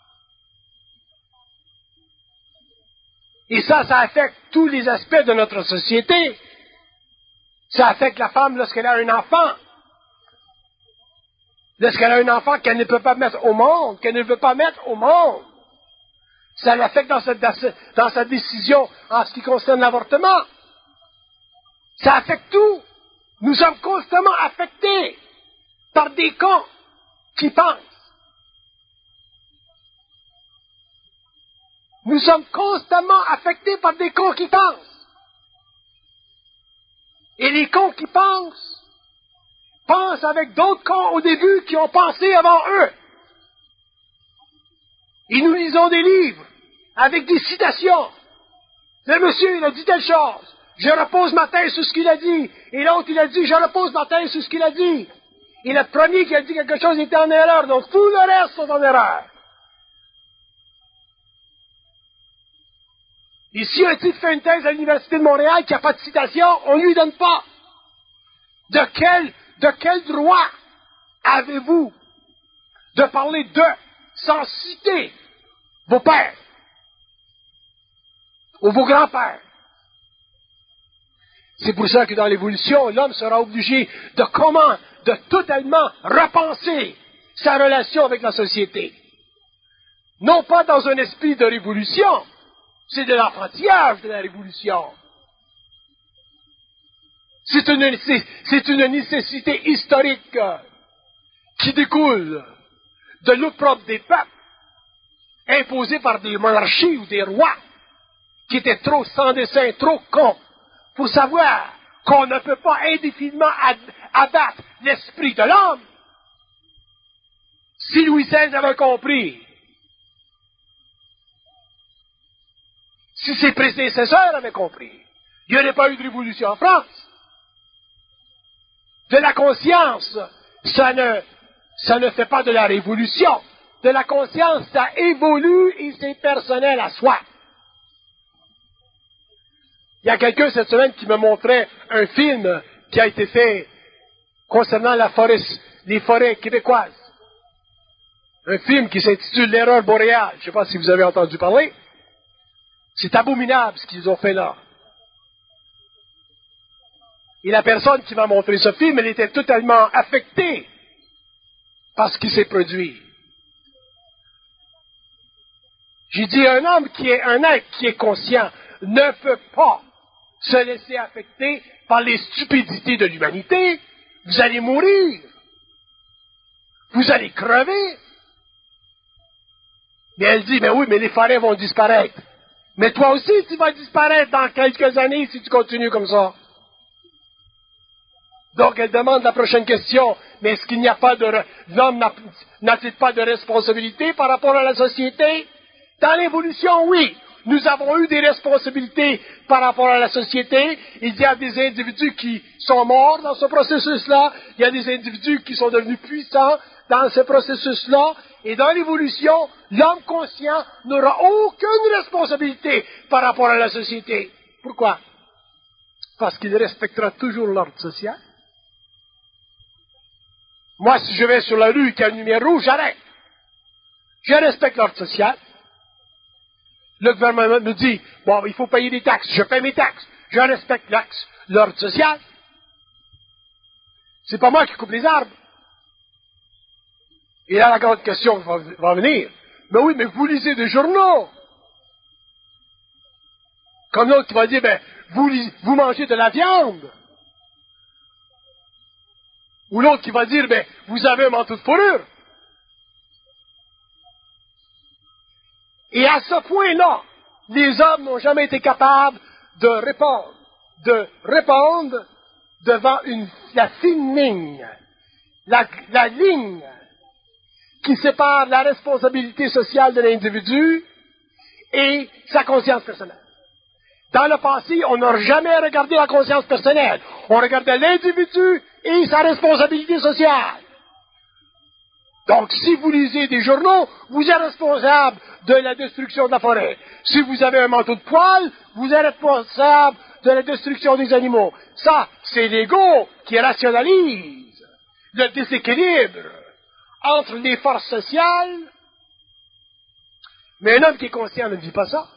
Speaker 1: Et ça affecte tous les aspects de notre société. Ça affecte la femme lorsqu'elle a un enfant. Lorsqu'elle a un enfant qu'elle ne peut pas mettre au monde, qu'elle ne veut pas mettre au monde. Ça l'affecte dans sa décision en ce qui concerne l'avortement. Ça affecte tout. Nous sommes constamment affectés par des cons qui pensent. Nous sommes constamment affectés par des cons qui pensent. Et les cons qui pensent avec d'autres cons au début qui ont pensé avant eux. Et nous lisons des livres avec des citations. Le monsieur, il a dit telle chose. Je repose ma tête sur ce qu'il a dit. Et l'autre, il a dit, je repose ma tête sur ce qu'il a dit. Et le premier qui a dit quelque chose était en erreur. Donc, tout le reste sont en erreur. Et si un type fait une thèse à l'Université de Montréal qui n'a pas de citation, on ne lui donne pas. De quel droit avez-vous de parler d'eux sans citer vos pères ou vos grands-pères? C'est pour ça que dans l'évolution, l'homme sera obligé de totalement repenser sa relation avec la société. Non pas dans un esprit de révolution, c'est de l'apprentissage de la révolution. C'est une nécessité historique qui découle de l'opprobre des peuples imposés par des monarchies ou des rois qui étaient trop sans dessein, trop cons. Pour savoir qu'on ne peut pas indéfiniment abattre l'esprit de l'homme. Si Louis XVI avait compris, si ses prédécesseurs avaient compris, il n'y aurait pas eu de révolution en France. De la conscience, ça ne fait pas de la révolution. De la conscience, ça évolue et c'est personnel à soi. Il y a quelqu'un cette semaine qui me montrait un film qui a été fait concernant les forêts québécoises. Un film qui s'intitule L'erreur boréale. Je ne sais pas si vous avez entendu parler. C'est abominable ce qu'ils ont fait là. Et la personne qui m'a montré ce film, elle était totalement affectée par ce qui s'est produit. J'ai dit, un être qui est conscient ne peut pas se laisser affecter par les stupidités de l'humanité. Vous allez mourir. Vous allez crever. Mais elle dit, mais oui, mais les forêts vont disparaître. Mais toi aussi, tu vas disparaître dans quelques années si tu continues comme ça. Donc, elle demande la prochaine question, mais est-ce qu'il n'y a pas l'homme n'a-t-il pas de responsabilité par rapport à la société? Dans l'évolution, oui. Nous avons eu des responsabilités par rapport à la société. Il y a des individus qui sont morts dans ce processus-là. Il y a des individus qui sont devenus puissants dans ce processus-là. Et dans l'évolution, l'homme conscient n'aura aucune responsabilité par rapport à la société. Pourquoi? Parce qu'il respectera toujours l'ordre social. Moi, si je vais sur la rue et qu'il y a une lumière rouge, j'arrête. Je respecte l'ordre social. Le gouvernement nous dit, bon, il faut payer des taxes. Je paye mes taxes. Je respecte l'ordre social. C'est pas moi qui coupe les arbres. Et là, la grande question va venir. Mais oui, mais vous lisez des journaux. Comme l'autre qui va dire, ben, vous mangez de la viande. Ou l'autre qui va dire, ben, vous avez un manteau de fourrure. Et à ce point-là, les hommes n'ont jamais été capables de répondre devant la fine ligne, la ligne qui sépare la responsabilité sociale de l'individu et sa conscience personnelle. Dans le passé, on n'a jamais regardé la conscience personnelle. On regardait l'individu et sa responsabilité sociale. Donc, si vous lisez des journaux, vous êtes responsable de la destruction de la forêt. Si vous avez un manteau de poils, vous êtes responsable de la destruction des animaux. Ça, c'est l'ego qui rationalise le déséquilibre entre les forces sociales. Mais un homme qui est conscient ne vit pas ça.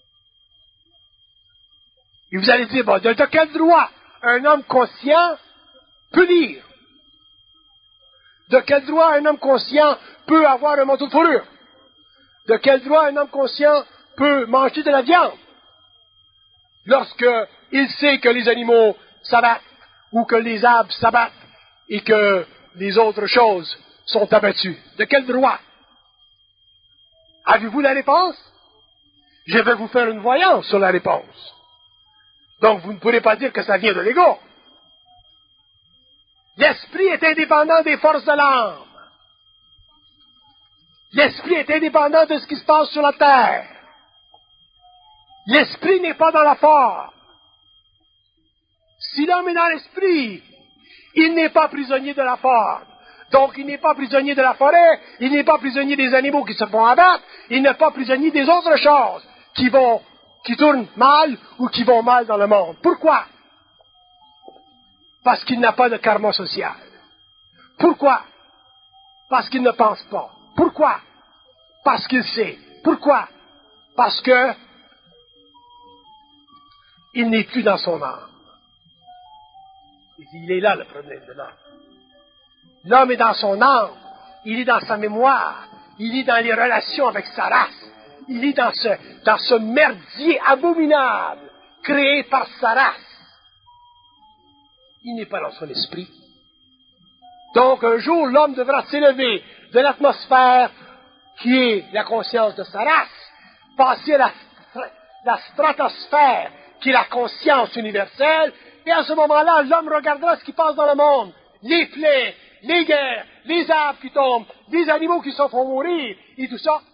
Speaker 1: Et vous allez dire, bon, de quel droit un homme conscient peut lire? De quel droit un homme conscient peut avoir un manteau de fourrure? De quel droit un homme conscient peut manger de la viande? Lorsqu'il sait que les animaux s'abattent, ou que les arbres s'abattent, et que les autres choses sont abattues. De quel droit? Avez-vous la réponse? Je vais vous faire une voyance sur la réponse. Donc vous ne pourrez pas dire que ça vient de l'ego. L'esprit est indépendant des forces de l'âme. L'esprit est indépendant de ce qui se passe sur la terre. L'esprit n'est pas dans la forme. Si l'homme est dans l'esprit, il n'est pas prisonnier de la forme. Donc il n'est pas prisonnier de la forêt, il n'est pas prisonnier des animaux qui se font abattre, il n'est pas prisonnier des autres choses qui tournent mal ou qui vont mal dans le monde. Pourquoi? Parce qu'il n'a pas de karma social. Pourquoi? Parce qu'il ne pense pas. Pourquoi? Parce qu'il sait. Pourquoi? Parce que il n'est plus dans son âme. Il est là le problème de l'homme. L'homme est dans son âme, il est dans sa mémoire, il est dans les relations avec sa race, il est dans ce merdier abominable créé par sa race. Il n'est pas dans son esprit. Donc un jour, l'homme devra s'élever de l'atmosphère qui est la conscience de sa race, passer à la stratosphère qui est la conscience universelle, et à ce moment-là, l'homme regardera ce qui passe dans le monde, les plaies, les guerres, les arbres qui tombent, les animaux qui se font mourir, et tout ça,